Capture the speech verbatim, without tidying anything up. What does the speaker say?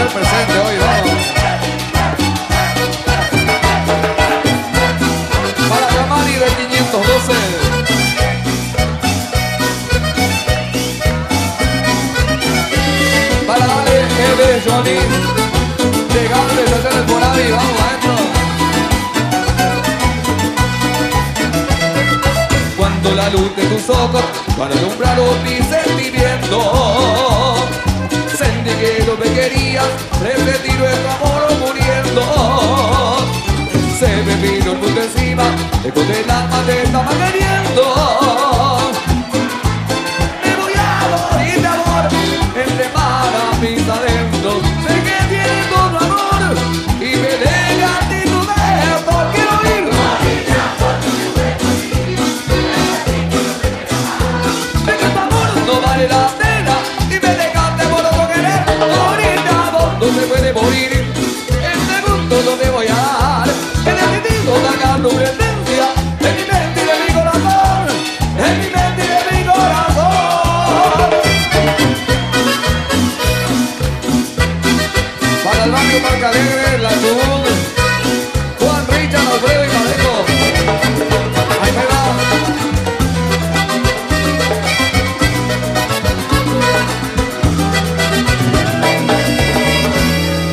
hacer presente hoy, vamos. Para Camari de quinientos doce. Para Ale, Eve, Johnny, de Gales, hacer el por ahí, vamos adentro. Cuando la luz de tus ojos para alumbraron mi sentimiento, sentí que lo que querías